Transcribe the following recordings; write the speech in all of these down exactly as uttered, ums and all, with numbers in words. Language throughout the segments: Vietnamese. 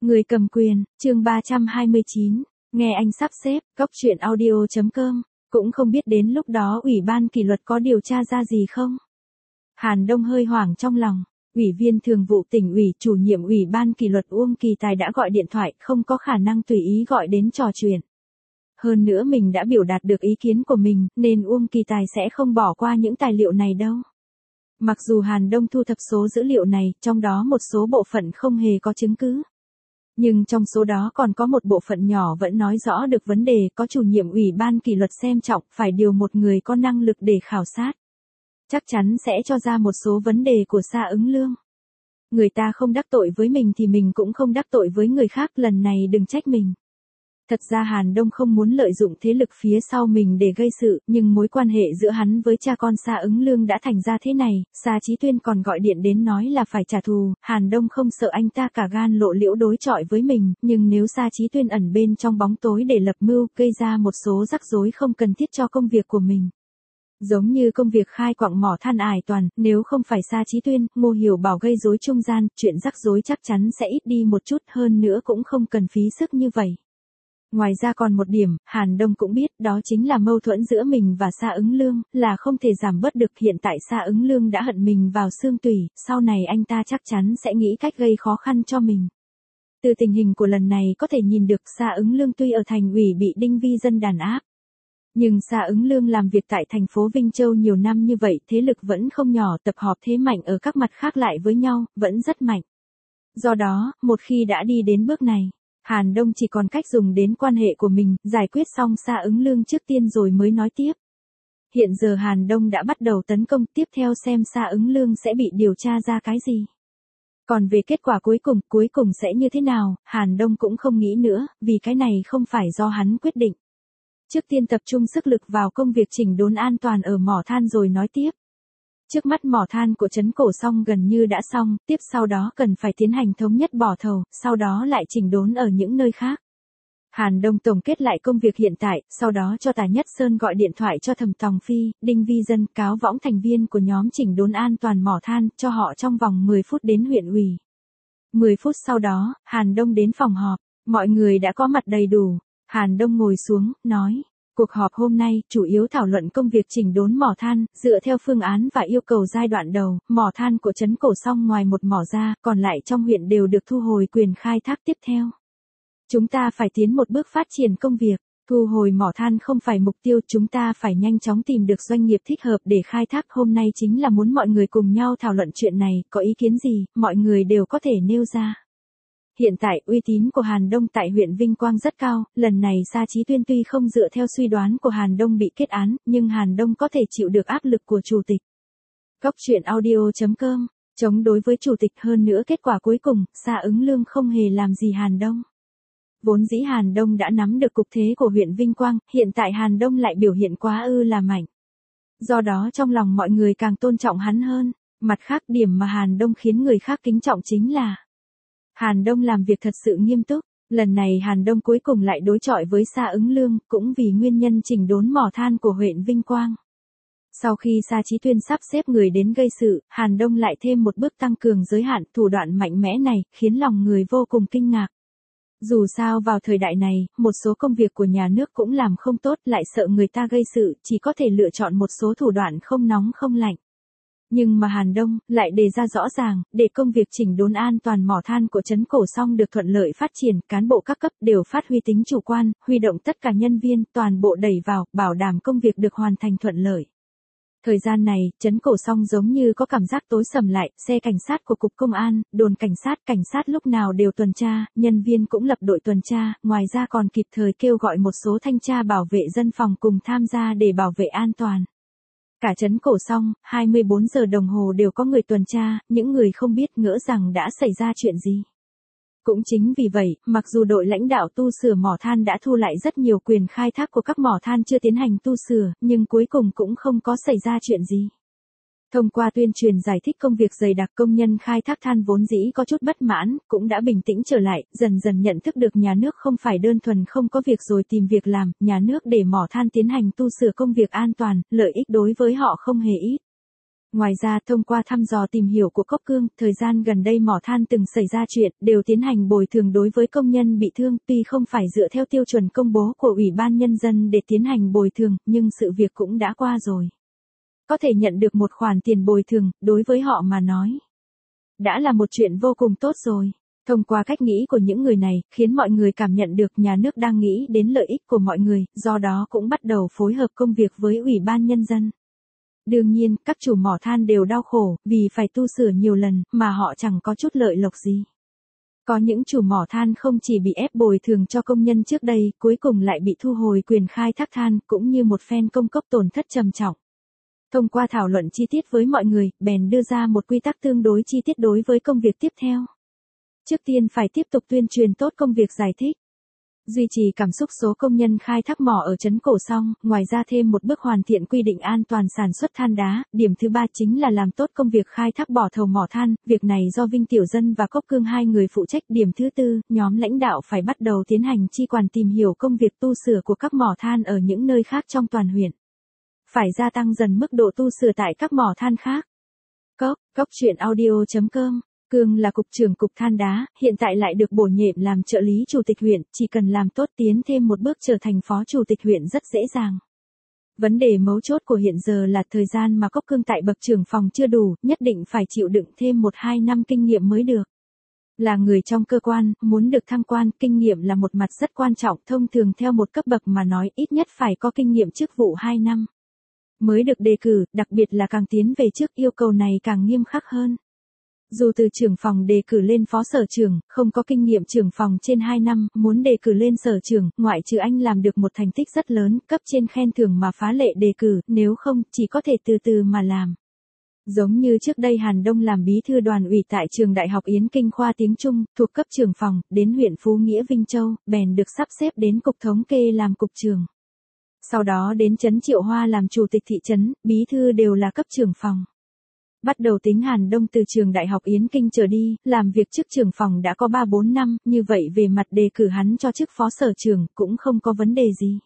Người cầm quyền, chương ba trăm hai mươi chín, nghe anh sắp xếp, góc chuyện audio chấm com, cũng không biết đến lúc đó Ủy ban kỷ luật có điều tra ra gì không? Hàn Đông hơi hoảng trong lòng, Ủy viên thường vụ tỉnh ủy, chủ nhiệm Ủy ban kỷ luật Uông Kỳ Tài đã gọi điện thoại, không có khả năng tùy ý gọi đến trò chuyện. Hơn nữa mình đã biểu đạt được ý kiến của mình, nên Uông Kỳ Tài sẽ không bỏ qua những tài liệu này đâu. Mặc dù Hàn Đông thu thập số dữ liệu này, trong đó một số bộ phận không hề có chứng cứ. Nhưng trong số đó còn có một bộ phận nhỏ vẫn nói rõ được vấn đề, có chủ nhiệm Ủy ban kỷ luật xem trọng, phải điều một người có năng lực để khảo sát. Chắc chắn sẽ cho ra một số vấn đề của Sa Ứng Lương. Người ta không đắc tội với mình thì mình cũng không đắc tội với người khác, lần này đừng trách mình. Thật ra Hàn Đông không muốn lợi dụng thế lực phía sau mình để gây sự, nhưng mối quan hệ giữa hắn với cha con Sa Ứng Lương đã thành ra thế này, Sa Chí Tuyên còn gọi điện đến nói là phải trả thù, Hàn Đông không sợ anh ta cả gan lộ liễu đối chọi với mình, nhưng nếu Sa Chí Tuyên ẩn bên trong bóng tối để lập mưu, gây ra một số rắc rối không cần thiết cho công việc của mình. Giống như công việc khai quặng mỏ than Ải Toàn, nếu không phải Sa Chí Tuyên, Ngô Hiểu Bảo gây rối trung gian, chuyện rắc rối chắc chắn sẽ ít đi một chút, hơn nữa cũng không cần phí sức như vậy. Ngoài ra còn một điểm, Hàn Đông cũng biết, đó chính là mâu thuẫn giữa mình và Sa Ứng Lương, là không thể giảm bớt được. Hiện tại Sa Ứng Lương đã hận mình vào xương tủy, sau này anh ta chắc chắn sẽ nghĩ cách gây khó khăn cho mình. Từ tình hình của lần này có thể nhìn được Sa Ứng Lương tuy ở thành ủy bị Đinh Vi Dân đàn áp. Nhưng Sa Ứng Lương làm việc tại thành phố Vinh Châu nhiều năm như vậy, thế lực vẫn không nhỏ, tập hợp thế mạnh ở các mặt khác lại với nhau, vẫn rất mạnh. Do đó, một khi đã đi đến bước này, Hàn Đông chỉ còn cách dùng đến quan hệ của mình, giải quyết xong Sa Ứng Lương trước tiên rồi mới nói tiếp. Hiện giờ Hàn Đông đã bắt đầu tấn công, tiếp theo xem Sa Ứng Lương sẽ bị điều tra ra cái gì. Còn về kết quả cuối cùng, cuối cùng sẽ như thế nào, Hàn Đông cũng không nghĩ nữa, vì cái này không phải do hắn quyết định. Trước tiên tập trung sức lực vào công việc chỉnh đốn an toàn ở mỏ than rồi nói tiếp. Trước mắt mỏ than của Trấn Cổ Song gần như đã xong, tiếp sau đó cần phải tiến hành thống nhất bỏ thầu, sau đó lại chỉnh đốn ở những nơi khác. Hàn Đông tổng kết lại công việc hiện tại, sau đó cho Tả Nhất Sơn gọi điện thoại cho Thẩm Tòng Phi, Đinh Vi Dân, Cáo Võng thành viên của nhóm chỉnh đốn an toàn mỏ than, cho họ trong vòng mười phút đến huyện ủy. mười phút sau đó, Hàn Đông đến phòng họp, mọi người đã có mặt đầy đủ. Hàn Đông ngồi xuống, nói. Cuộc họp hôm nay chủ yếu thảo luận công việc chỉnh đốn mỏ than, dựa theo phương án và yêu cầu giai đoạn đầu, mỏ than của Trấn Cổ Song ngoài một mỏ ra, còn lại trong huyện đều được thu hồi quyền khai thác tiếp theo. Chúng ta phải tiến một bước phát triển công việc, thu hồi mỏ than không phải mục tiêu, chúng ta phải nhanh chóng tìm được doanh nghiệp thích hợp để khai thác. Hôm nay chính là muốn mọi người cùng nhau thảo luận chuyện này, có ý kiến gì, mọi người đều có thể nêu ra. Hiện tại uy tín của Hàn Đông tại huyện Vinh Quang rất cao, lần này Sa Chí Tuyên tuy không dựa theo suy đoán của Hàn Đông bị kết án, nhưng Hàn Đông có thể chịu được áp lực của chủ tịch. Góc chuyện audio chấm com, chống đối với chủ tịch, hơn nữa kết quả cuối cùng, Sa Ứng Lương không hề làm gì Hàn Đông. Vốn dĩ Hàn Đông đã nắm được cục thế của huyện Vinh Quang, hiện tại Hàn Đông lại biểu hiện quá ư là mạnh. Do đó trong lòng mọi người càng tôn trọng hắn hơn, mặt khác điểm mà Hàn Đông khiến người khác kính trọng chính là Hàn Đông làm việc thật sự nghiêm túc, lần này Hàn Đông cuối cùng lại đối chọi với Sa Ứng Lương, cũng vì nguyên nhân chỉnh đốn mỏ than của huyện Vinh Quang. Sau khi Sa Chí Tuyên sắp xếp người đến gây sự, Hàn Đông lại thêm một bước tăng cường giới hạn, thủ đoạn mạnh mẽ này, khiến lòng người vô cùng kinh ngạc. Dù sao vào thời đại này, một số công việc của nhà nước cũng làm không tốt, lại sợ người ta gây sự, chỉ có thể lựa chọn một số thủ đoạn không nóng không lạnh. Nhưng mà Hàn Đông lại đề ra rõ ràng, để công việc chỉnh đốn an toàn mỏ than của Trấn Cổ Song được thuận lợi phát triển, cán bộ các cấp đều phát huy tính chủ quan, huy động tất cả nhân viên, toàn bộ đẩy vào, bảo đảm công việc được hoàn thành thuận lợi. Thời gian này, Trấn Cổ Song giống như có cảm giác tối sầm lại, xe cảnh sát của Cục Công an, đồn cảnh sát, cảnh sát lúc nào đều tuần tra, nhân viên cũng lập đội tuần tra, ngoài ra còn kịp thời kêu gọi một số thanh tra bảo vệ dân phòng cùng tham gia để bảo vệ an toàn. Cả Trấn Cổ Song, hai mươi bốn giờ đồng hồ đều có người tuần tra, những người không biết ngỡ rằng đã xảy ra chuyện gì. Cũng chính vì vậy, mặc dù đội lãnh đạo tu sửa mỏ than đã thu lại rất nhiều quyền khai thác của các mỏ than chưa tiến hành tu sửa, nhưng cuối cùng cũng không có xảy ra chuyện gì. Thông qua tuyên truyền giải thích công việc dày đặc, công nhân khai thác than vốn dĩ có chút bất mãn, cũng đã bình tĩnh trở lại, dần dần nhận thức được nhà nước không phải đơn thuần không có việc rồi tìm việc làm, nhà nước để mỏ than tiến hành tu sửa công việc an toàn, lợi ích đối với họ không hề ít. Ngoài ra thông qua thăm dò tìm hiểu của Cốc Cương, thời gian gần đây mỏ than từng xảy ra chuyện, đều tiến hành bồi thường đối với công nhân bị thương, tuy không phải dựa theo tiêu chuẩn công bố của Ủy ban Nhân dân để tiến hành bồi thường, nhưng sự việc cũng đã qua rồi. Có thể nhận được một khoản tiền bồi thường, đối với họ mà nói, đã là một chuyện vô cùng tốt rồi. Thông qua cách nghĩ của những người này, khiến mọi người cảm nhận được nhà nước đang nghĩ đến lợi ích của mọi người, do đó cũng bắt đầu phối hợp công việc với Ủy ban Nhân dân. Đương nhiên, các chủ mỏ than đều đau khổ, vì phải tu sửa nhiều lần, mà họ chẳng có chút lợi lộc gì. Có những chủ mỏ than không chỉ bị ép bồi thường cho công nhân trước đây, cuối cùng lại bị thu hồi quyền khai thác than, cũng như một phen công cốc tổn thất trầm trọng. Thông qua thảo luận chi tiết với mọi người, bèn đưa ra một quy tắc tương đối chi tiết đối với công việc tiếp theo. Trước tiên phải tiếp tục tuyên truyền tốt công việc giải thích. Duy trì cảm xúc số công nhân khai thác mỏ ở trấn Cổ Song, ngoài ra thêm một bước hoàn thiện quy định an toàn sản xuất than đá, điểm thứ ba chính là làm tốt công việc khai thác bỏ thầu mỏ than, việc này do Vinh Tiểu Dân và Cốc Cương hai người phụ trách. Điểm thứ tư, nhóm lãnh đạo phải bắt đầu tiến hành chi quản tìm hiểu công việc tu sửa của các mỏ than ở những nơi khác trong toàn huyện. Phải gia tăng dần mức độ tu sửa tại các mỏ than khác. Cốc, cốc truyện audio chấm com Cương là cục trưởng cục than đá, hiện tại lại được bổ nhiệm làm trợ lý chủ tịch huyện, chỉ cần làm tốt tiến thêm một bước trở thành phó chủ tịch huyện rất dễ dàng. Vấn đề mấu chốt của hiện giờ là thời gian mà Cốc Cương tại bậc trưởng phòng chưa đủ, nhất định phải chịu đựng thêm một hai năm kinh nghiệm mới được. Là người trong cơ quan, muốn được thăng quan, kinh nghiệm là một mặt rất quan trọng, thông thường theo một cấp bậc mà nói ít nhất phải có kinh nghiệm chức vụ hai năm. Mới được đề cử, đặc biệt là càng tiến về trước yêu cầu này càng nghiêm khắc hơn. Dù từ trưởng phòng đề cử lên phó sở trưởng, không có kinh nghiệm trưởng phòng trên hai năm, muốn đề cử lên sở trưởng, ngoại trừ anh làm được một thành tích rất lớn, cấp trên khen thưởng mà phá lệ đề cử, nếu không, chỉ có thể từ từ mà làm. Giống như trước đây Hàn Đông làm bí thư đoàn ủy tại trường Đại học Yến Kinh khoa tiếng Trung, thuộc cấp trưởng phòng, đến huyện Phú Nghĩa Vinh Châu, bèn được sắp xếp đến cục thống kê làm cục trưởng. Sau đó đến trấn Triệu Hoa làm chủ tịch thị trấn, bí thư đều là cấp trưởng phòng. Bắt đầu tính Hàn Đông từ trường Đại học Yến Kinh trở đi, làm việc chức trưởng phòng đã có ba bốn năm, như vậy về mặt đề cử hắn cho chức phó sở trưởng cũng không có vấn đề gì.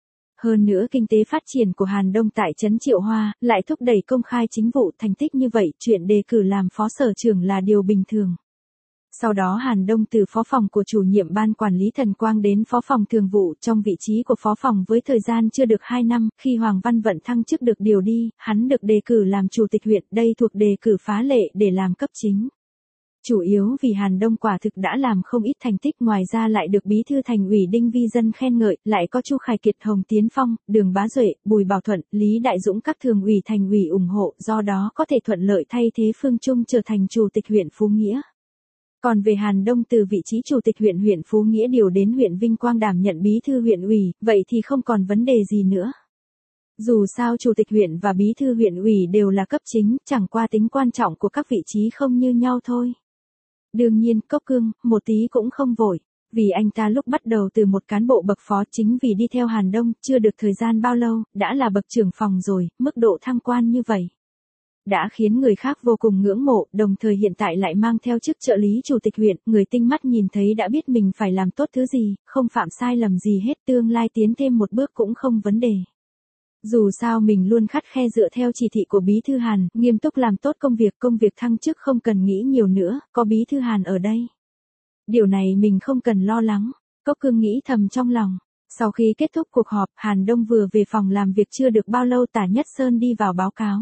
Hơn nữa kinh tế phát triển của Hàn Đông tại trấn Triệu Hoa, lại thúc đẩy công khai chính vụ, thành tích như vậy, chuyện đề cử làm phó sở trưởng là điều bình thường. Sau đó Hàn Đông từ phó phòng của chủ nhiệm ban quản lý Thần Quang đến phó phòng thường vụ, trong vị trí của phó phòng với thời gian chưa được hai năm, khi Hoàng Văn Vận thăng chức được điều đi, hắn được đề cử làm chủ tịch huyện, đây thuộc đề cử phá lệ để làm cấp chính. Chủ yếu vì Hàn Đông quả thực đã làm không ít thành tích, ngoài ra lại được bí thư thành ủy Đinh Vi Dân khen ngợi, lại có Chu Khải Kiệt, Hồng Tiến Phong, Đường Bá Duệ, Bùi Bảo Thuận, Lý Đại Dũng các thường ủy thành ủy ủng hộ, do đó có thể thuận lợi thay thế Phương Trung trở thành chủ tịch huyện Phú Nghĩa. Còn về Hàn Đông từ vị trí chủ tịch huyện huyện Phú Nghĩa điều đến huyện Vinh Quang đảm nhận bí thư huyện ủy, vậy thì không còn vấn đề gì nữa. Dù sao chủ tịch huyện và bí thư huyện ủy đều là cấp chính, chẳng qua tính quan trọng của các vị trí không như nhau thôi. Đương nhiên, Cốc Cương, một tí cũng không vội, vì anh ta lúc bắt đầu từ một cán bộ bậc phó, chính vì đi theo Hàn Đông, chưa được thời gian bao lâu, đã là bậc trưởng phòng rồi, mức độ thăng quan như vậy đã khiến người khác vô cùng ngưỡng mộ, đồng thời hiện tại lại mang theo chức trợ lý chủ tịch huyện, người tinh mắt nhìn thấy đã biết mình phải làm tốt thứ gì, không phạm sai lầm gì hết, tương lai tiến thêm một bước cũng không vấn đề. Dù sao mình luôn khắt khe dựa theo chỉ thị của bí thư Hàn, nghiêm túc làm tốt công việc, công việc thăng chức không cần nghĩ nhiều nữa, có bí thư Hàn ở đây. Điều này mình không cần lo lắng, Cốc Cương nghĩ thầm trong lòng. Sau khi kết thúc cuộc họp, Hàn Đông vừa về phòng làm việc chưa được bao lâu, Tả Nhất Sơn đi vào báo cáo.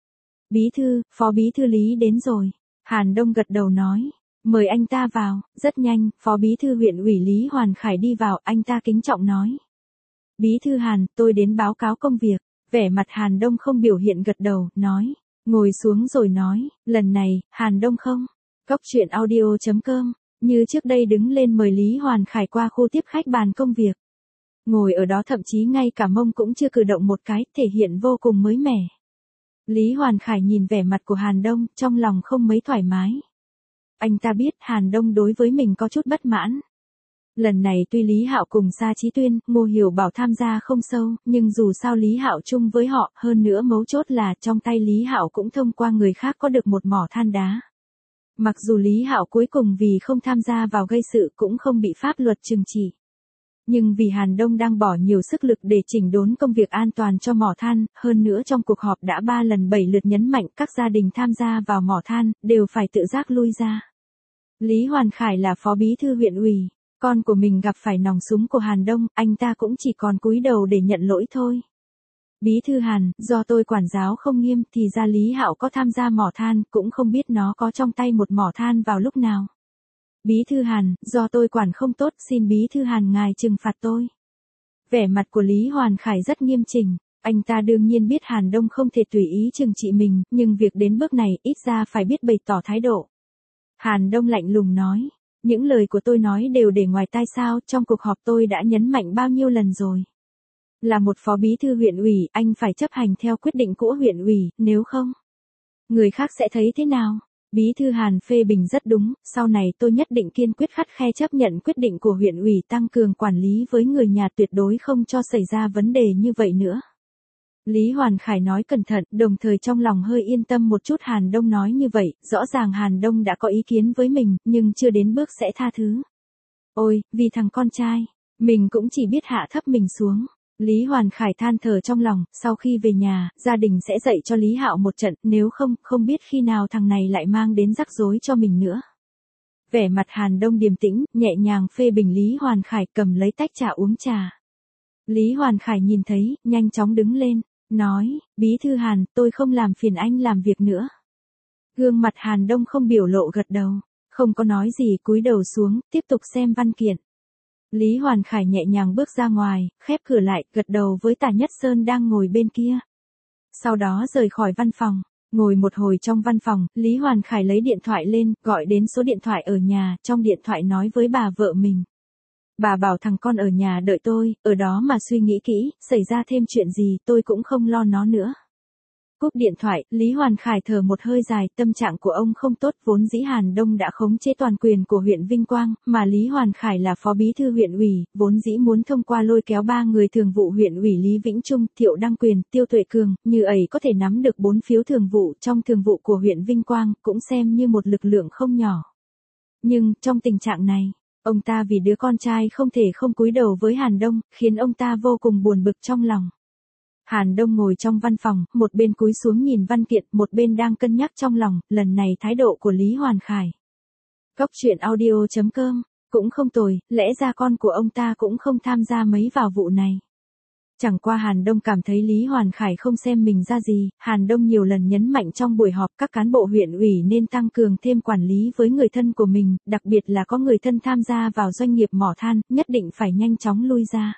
Bí thư, phó bí thư Lý đến rồi. Hàn Đông gật đầu nói, mời anh ta vào. Rất nhanh, phó bí thư huyện ủy Lý Hoàn Khải đi vào, anh ta kính trọng nói. Bí thư Hàn, tôi đến báo cáo công việc. Vẻ mặt Hàn Đông không biểu hiện, gật đầu, nói. Ngồi xuống rồi nói, lần này, Hàn Đông không. Cốc truyện audio chấm com, như trước đây đứng lên mời Lý Hoàn Khải qua khu tiếp khách bàn công việc. Ngồi ở đó thậm chí ngay cả mông cũng chưa cử động một cái, thể hiện vô cùng mới mẻ. Lý Hoàn Khải nhìn vẻ mặt của Hàn Đông, trong lòng không mấy thoải mái. Anh ta biết Hàn Đông đối với mình có chút bất mãn. Lần này tuy Lý Hạo cùng Sa Chí Tuyên, Ngô Hiểu Bảo tham gia không sâu, nhưng dù sao Lý Hạo chung với họ, hơn nữa mấu chốt là trong tay Lý Hạo cũng thông qua người khác có được một mỏ than đá. Mặc dù Lý Hạo cuối cùng vì không tham gia vào gây sự cũng không bị pháp luật trừng trị. Nhưng vì Hàn Đông đang bỏ nhiều sức lực để chỉnh đốn công việc an toàn cho mỏ than, hơn nữa trong cuộc họp đã ba lần bảy lượt nhấn mạnh các gia đình tham gia vào mỏ than, đều phải tự giác lui ra. Lý Hoàn Khải là phó bí thư huyện ủy, con của mình gặp phải nòng súng của Hàn Đông, anh ta cũng chỉ còn cúi đầu để nhận lỗi thôi. Bí thư Hàn, do tôi quản giáo không nghiêm thì ra Lý Hạo có tham gia mỏ than, cũng không biết nó có trong tay một mỏ than vào lúc nào. Bí thư Hàn, do tôi quản không tốt, xin bí thư Hàn ngài trừng phạt tôi. Vẻ mặt của Lý Hoàn Khải rất nghiêm chỉnh, anh ta đương nhiên biết Hàn Đông không thể tùy ý trừng trị mình, nhưng việc đến bước này ít ra phải biết bày tỏ thái độ. Hàn Đông lạnh lùng nói, những lời của tôi nói đều để ngoài tai sao, trong cuộc họp tôi đã nhấn mạnh bao nhiêu lần rồi. Là một phó bí thư huyện ủy, anh phải chấp hành theo quyết định của huyện ủy, nếu không, người khác sẽ thấy thế nào? Bí thư Hàn phê bình rất đúng, sau này tôi nhất định kiên quyết khắt khe chấp nhận quyết định của huyện ủy tăng cường quản lý với người nhà, tuyệt đối không cho xảy ra vấn đề như vậy nữa. Lý Hoàn Khải nói cẩn thận, đồng thời trong lòng hơi yên tâm một chút. Hàn Đông nói như vậy, rõ ràng Hàn Đông đã có ý kiến với mình, nhưng chưa đến bước sẽ tha thứ. Ôi, vì thằng con trai, mình cũng chỉ biết hạ thấp mình xuống. Lý Hoàn Khải than thở trong lòng, sau khi về nhà, gia đình sẽ dạy cho Lý Hạo một trận, nếu không, không biết khi nào thằng này lại mang đến rắc rối cho mình nữa. Vẻ mặt Hàn Đông điềm tĩnh, nhẹ nhàng phê bình Lý Hoàn Khải, cầm lấy tách trà uống trà. Lý Hoàn Khải nhìn thấy, nhanh chóng đứng lên, nói, bí thư Hàn, tôi không làm phiền anh làm việc nữa. Gương mặt Hàn Đông không biểu lộ, gật đầu, không có nói gì, cúi đầu xuống, tiếp tục xem văn kiện. Lý Hoàn Khải nhẹ nhàng bước ra ngoài, khép cửa lại, gật đầu với Tả Nhất Sơn đang ngồi bên kia. Sau đó rời khỏi văn phòng, ngồi một hồi trong văn phòng, Lý Hoàn Khải lấy điện thoại lên, gọi đến số điện thoại ở nhà, trong điện thoại nói với bà vợ mình. Bà bảo thằng con ở nhà đợi tôi, ở đó mà suy nghĩ kỹ, xảy ra thêm chuyện gì tôi cũng không lo nó nữa. Cúp điện thoại, Lý Hoàn Khải thở một hơi dài, tâm trạng của ông không tốt, vốn dĩ Hàn Đông đã khống chế toàn quyền của huyện Vinh Quang, mà Lý Hoàn Khải là phó bí thư huyện ủy, vốn dĩ muốn thông qua lôi kéo ba người thường vụ huyện ủy Lý Vĩnh Trung, Thiệu Đăng Quyền, Tiêu Tuệ Cường, như ấy có thể nắm được bốn phiếu thường vụ trong thường vụ của huyện Vinh Quang, cũng xem như một lực lượng không nhỏ. Nhưng, trong tình trạng này, ông ta vì đứa con trai không thể không cúi đầu với Hàn Đông, khiến ông ta vô cùng buồn bực trong lòng. Hàn Đông ngồi trong văn phòng, một bên cúi xuống nhìn văn kiện, một bên đang cân nhắc trong lòng, lần này thái độ của Lý Hoàn Khải. Cốc truyện audio chấm com, cũng không tồi, lẽ ra con của ông ta cũng không tham gia mấy vào vụ này. Chẳng qua Hàn Đông cảm thấy Lý Hoàn Khải không xem mình ra gì, Hàn Đông nhiều lần nhấn mạnh trong buổi họp các cán bộ huyện ủy nên tăng cường thêm quản lý với người thân của mình, đặc biệt là có người thân tham gia vào doanh nghiệp mỏ than, nhất định phải nhanh chóng lui ra.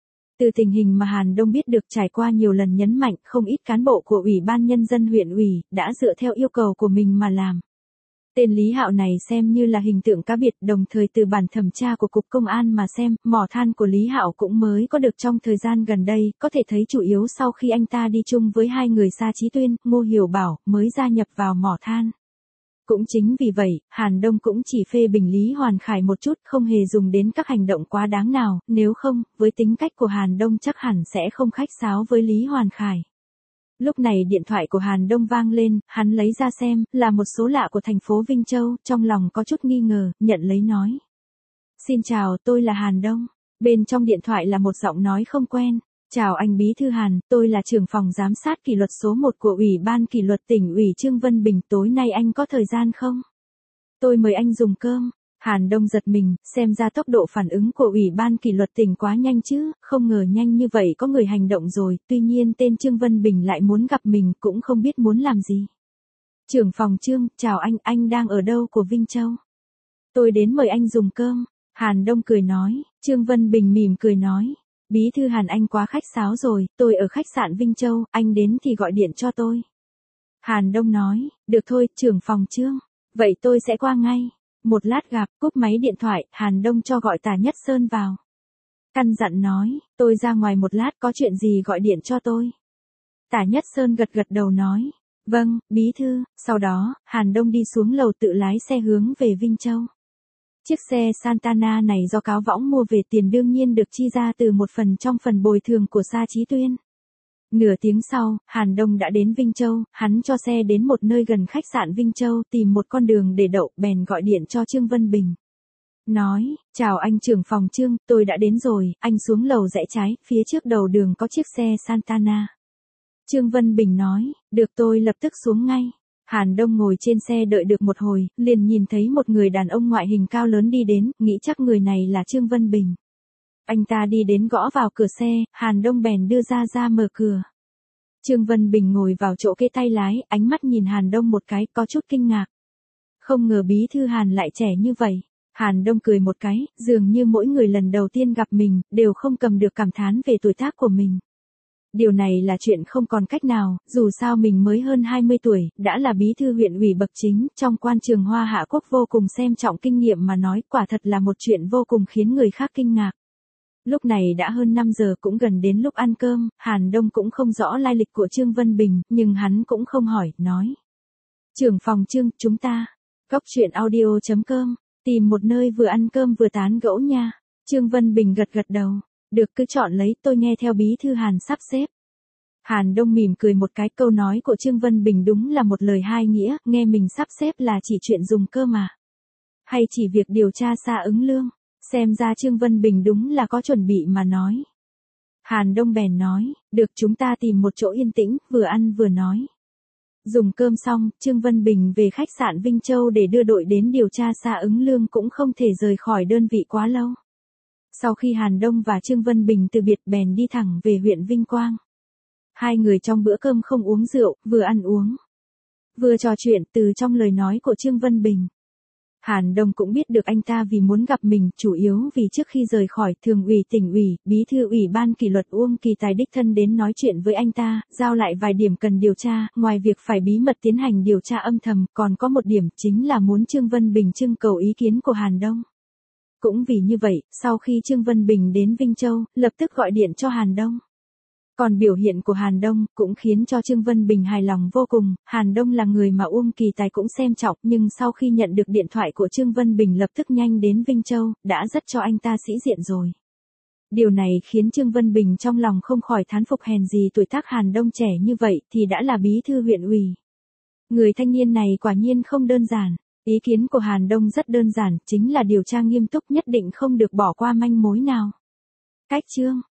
Từ tình hình mà Hàn Đông biết được, trải qua nhiều lần nhấn mạnh, không ít cán bộ của Ủy ban Nhân dân huyện ủy, đã dựa theo yêu cầu của mình mà làm. Tên Lý Hạo này xem như là hình tượng cá biệt, đồng thời từ bản thẩm tra của Cục Công an mà xem, mỏ than của Lý Hạo cũng mới có được trong thời gian gần đây, có thể thấy chủ yếu sau khi anh ta đi chung với hai người Sa Chí Tuyên, Ngô Hiểu Bảo, mới gia nhập vào mỏ than. Cũng chính vì vậy, Hàn Đông cũng chỉ phê bình Lý Hoàn Khải một chút, không hề dùng đến các hành động quá đáng nào, nếu không, với tính cách của Hàn Đông chắc hẳn sẽ không khách sáo với Lý Hoàn Khải. Lúc này điện thoại của Hàn Đông vang lên, hắn lấy ra xem, là một số lạ của thành phố Vinh Châu, trong lòng có chút nghi ngờ, nhận lấy nói. Xin chào, tôi là Hàn Đông. Bên trong điện thoại là một giọng nói không quen. Chào anh Bí thư Hàn, tôi là trưởng phòng giám sát kỷ luật số một của Ủy ban kỷ luật tỉnh ủy Trương Vân Bình, tối nay anh có thời gian không? Tôi mời anh dùng cơm. Hàn Đông giật mình, xem ra tốc độ phản ứng của Ủy ban kỷ luật tỉnh quá nhanh chứ, không ngờ nhanh như vậy có người hành động rồi, tuy nhiên tên Trương Vân Bình lại muốn gặp mình, cũng không biết muốn làm gì. Trưởng phòng Trương, chào anh, anh đang ở đâu của Vinh Châu? Tôi đến mời anh dùng cơm. Hàn Đông cười nói, Trương Vân Bình mỉm cười nói. Bí thư Hàn, anh quá khách sáo rồi, tôi ở khách sạn Vinh Châu, anh đến thì gọi điện cho tôi. Hàn Đông nói, được thôi, trưởng phòng Trương, vậy tôi sẽ qua ngay. Một lát gặp, cúp máy điện thoại, Hàn Đông cho gọi Tả Nhất Sơn vào. Căn dặn nói, tôi ra ngoài một lát, có chuyện gì gọi điện cho tôi. Tả Nhất Sơn gật gật đầu nói, vâng, bí thư, sau đó, Hàn Đông đi xuống lầu tự lái xe hướng về Vinh Châu. Chiếc xe Santana này do Cáo Võng mua về, tiền đương nhiên được chi ra từ một phần trong phần bồi thường của Sa Chí Tuyên. Nửa tiếng sau, Hàn Đông đã đến Vinh Châu, hắn cho xe đến một nơi gần khách sạn Vinh Châu, tìm một con đường để đậu, bèn gọi điện cho Trương Vân Bình. nói, chào anh trưởng phòng Trương, tôi đã đến rồi, anh xuống lầu rẽ trái, phía trước đầu đường có chiếc xe Santana. Trương Vân Bình nói, được tôi lập tức xuống ngay. Hàn Đông ngồi trên xe đợi được một hồi, liền nhìn thấy một người đàn ông ngoại hình cao lớn đi đến, nghĩ chắc người này là Trương Vân Bình. Anh ta đi đến gõ vào cửa xe, Hàn Đông bèn đưa ra ra mở cửa. Trương Vân Bình ngồi vào chỗ kê tay lái, ánh mắt nhìn Hàn Đông một cái, có chút kinh ngạc. Không ngờ bí thư Hàn lại trẻ như vậy. Hàn Đông cười một cái, dường như mỗi người lần đầu tiên gặp mình, đều không cầm được cảm thán về tuổi tác của mình. Điều này là chuyện không còn cách nào, dù sao mình mới hơn hai mươi tuổi, đã là bí thư huyện ủy bậc chính, trong quan trường Hoa Hạ Quốc vô cùng xem trọng kinh nghiệm mà nói, quả thật là một chuyện vô cùng khiến người khác kinh ngạc. Lúc này đã hơn năm giờ, cũng gần đến lúc ăn cơm, Hàn Đông cũng không rõ lai lịch của Trương Vân Bình, nhưng hắn cũng không hỏi, nói. Trưởng phòng Trương, chúng ta, Cóc Truyện Audio chấm com, tìm một nơi vừa ăn cơm vừa tán gẫu nha. Trương Vân Bình gật gật đầu. Được, cứ chọn lấy, tôi nghe theo bí thư Hàn sắp xếp. Hàn Đông mỉm cười một cái, câu nói của Trương Vân Bình đúng là một lời hai nghĩa, nghe mình sắp xếp là chỉ chuyện dùng cơm mà. Hay chỉ việc điều tra xa ứng lương, xem ra Trương Vân Bình đúng là có chuẩn bị mà nói. Hàn Đông bèn nói, được, chúng ta tìm một chỗ yên tĩnh, vừa ăn vừa nói. Dùng cơm xong, Trương Vân Bình về khách sạn Vinh Châu để đưa đội đến điều tra xa ứng lương, cũng không thể rời khỏi đơn vị quá lâu. Sau khi Hàn Đông và Trương Vân Bình từ biệt bèn đi thẳng về huyện Vinh Quang. Hai người trong bữa cơm không uống rượu, vừa ăn uống, vừa trò chuyện. Từ trong lời nói của Trương Vân Bình, Hàn Đông cũng biết được anh ta vì muốn gặp mình, chủ yếu vì trước khi rời khỏi, thường ủy tỉnh ủy, bí thư ủy ban kỷ luật Uông Kỳ Tài đích thân đến nói chuyện với anh ta, giao lại vài điểm cần điều tra, ngoài việc phải bí mật tiến hành điều tra âm thầm, còn có một điểm chính là muốn Trương Vân Bình trưng cầu ý kiến của Hàn Đông. Cũng vì như vậy, sau khi Trương Vân Bình đến Vinh Châu, lập tức gọi điện cho Hàn Đông. Còn biểu hiện của Hàn Đông cũng khiến cho Trương Vân Bình hài lòng vô cùng. Hàn Đông là người mà Uông Kỳ Tài cũng xem trọng, nhưng sau khi nhận được điện thoại của Trương Vân Bình lập tức nhanh đến Vinh Châu, đã rất cho anh ta sĩ diện rồi. Điều này khiến Trương Vân Bình trong lòng không khỏi thán phục, hèn gì tuổi tác Hàn Đông trẻ như vậy thì đã là bí thư huyện ủy. Người thanh niên này quả nhiên không đơn giản. Ý kiến của Hàn Đông rất đơn giản, chính là điều tra nghiêm túc, nhất định không được bỏ qua manh mối nào. Cách chương